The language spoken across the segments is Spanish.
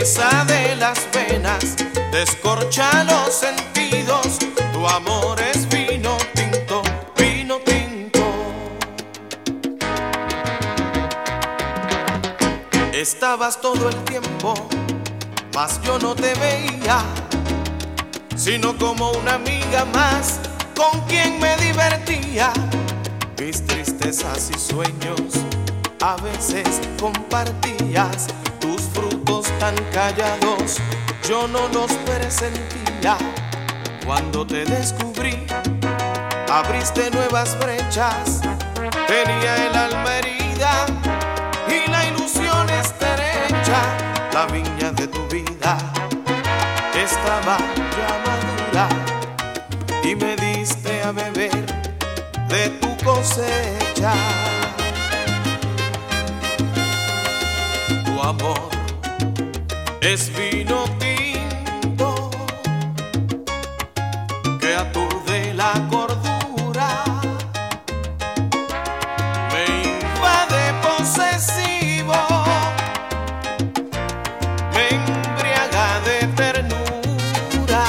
empieza de las venas, descorcha los sentidos. Tu amor es vino tinto, vino tinto. Estabas todo el tiempo, mas yo no te veía, sino como una amiga más con quien me divertía. Mis tristezas y sueños a veces compartías. Tus frutos tan callados yo no los presentía. Cuando te descubrí, abriste nuevas brechas. Tenía el alma herida y la ilusión estrecha. La viña de tu vida estaba ya madura y me diste a beber de tu cosecha. Tu amor es vino tinto que aturde la cordura, me invade posesivo, me embriaga de ternura.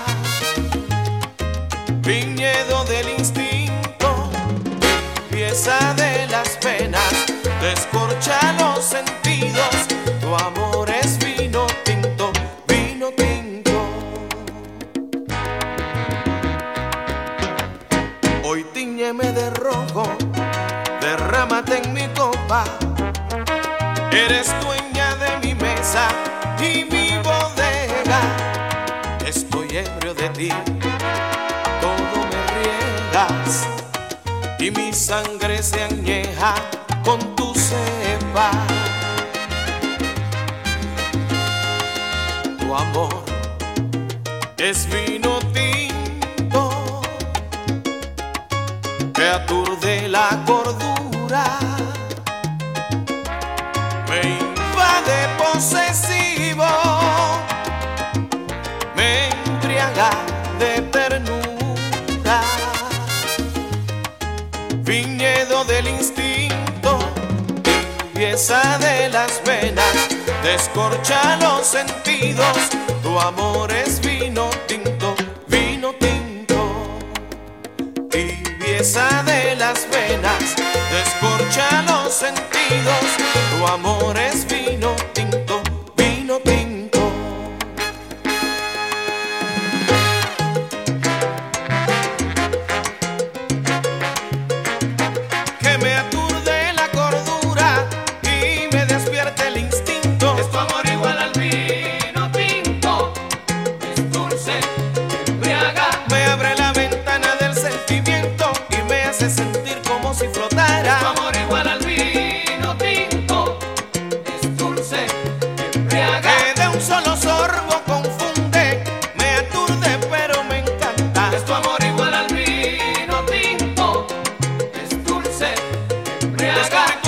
Viñedo del instinto, pieza de las penas, descorcha los sentidos. Tu amor es vino tinto, vino tinto. Hoy tíñeme de rojo, derrámate en mi copa. Eres dueña de mi mesa y mi bodega. Estoy ebrio de ti, todo me riegas y mi sangre se añeja con tu cepa. Tu amor es vino tinto que aturde la cordura, me invade posesivo, me embriaga de ternura. Viñedo del instinto, pieza de las venas, descorcha los sentidos. Tu amor es vino tinto, vino tinto. Tibieza de las venas, descorcha los sentidos. Tu amor es vino tinto, vino tinto. Que me aturde la cordura y me despierte el instinto. Es tu amor igual al vino tinto, es dulce, embriaga. Me abre la ventana del sentimiento y me hace sentir como si flotara. Es tu amor igual al vino tinto, es dulce, embriaga. Que de un solo sorbo confunde, me aturde pero me encanta. Es tu amor igual al vino tinto, es dulce, embriaga.